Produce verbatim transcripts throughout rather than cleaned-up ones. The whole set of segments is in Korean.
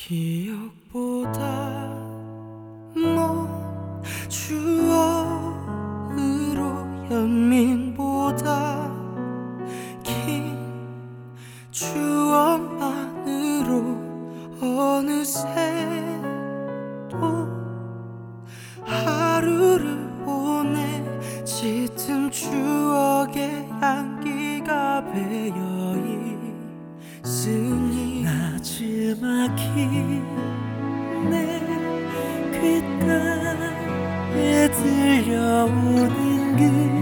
기억보다 먼 추억으로 연민보다 긴 추억만으로 어느새 또 하루를 보내 짙은 추억의 향기가 배어 있으니 나지막히 내 귓가에 들려오는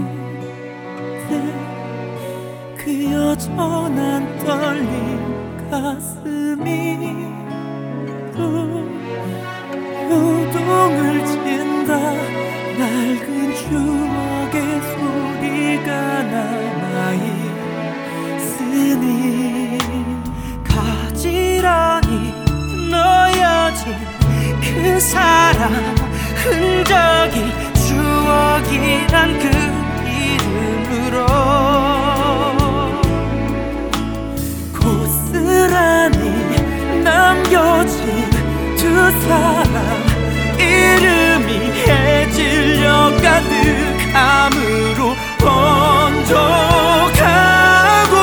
그대 그 여전한 떨림 가슴이 또 요동을 친다. 낡은 추억의 소리가 남아있으니 가지런히 놓여진 그 사람 흔적이 추억이란 그 이름으로 고스란히 남겨진 두 사람 이름이 해질려 가득함으로 번져가고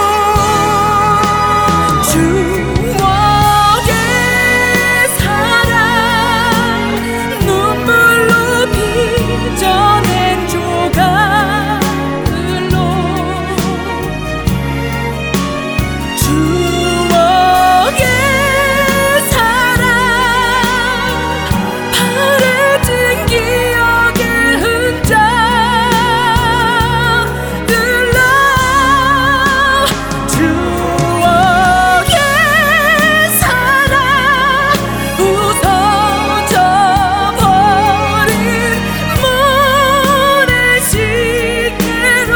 추억의 사랑 눈물로 빚어낸 조각들로 추억의 사랑 바래진 기억의 흔적들로 추억의 사랑 부서져 버린 모래시계로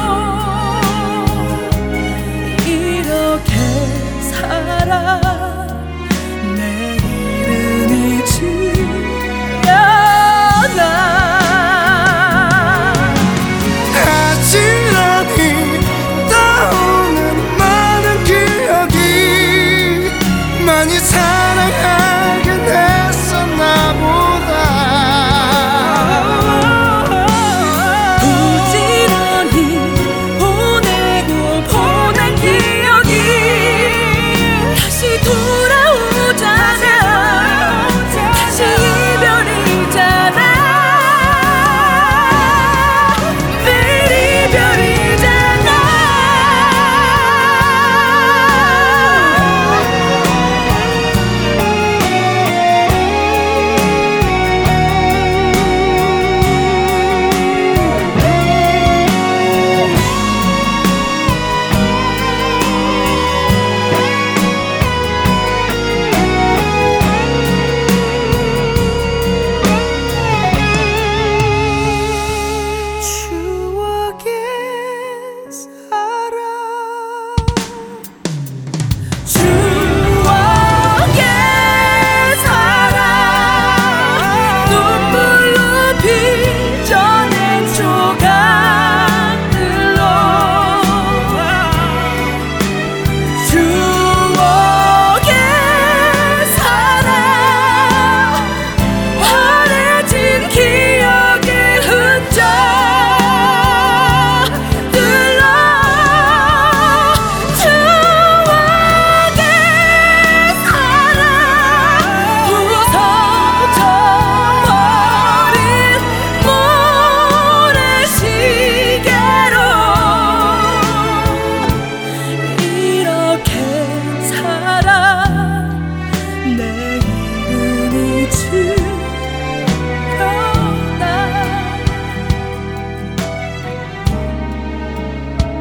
이렇게 살아 내일은 잊으려나 아찔하니 떠오는 많은 기억이 많이 사랑하긴 했었나 보다. 부지런히 보내고 보낸 기억이 다시 돌아오잖아. 다시 이별이잖아. 매일 이별이잖아. 추억의 사랑 추억의 사랑 눈물로 빚어낸 조각들로 추억의 사랑 환해진 기억의 흔적들로 추억의 사랑 부서져 버린 모래시계로 이렇게 살아 내일은 잊으려나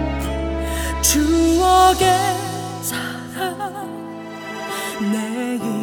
추억의 사랑 내일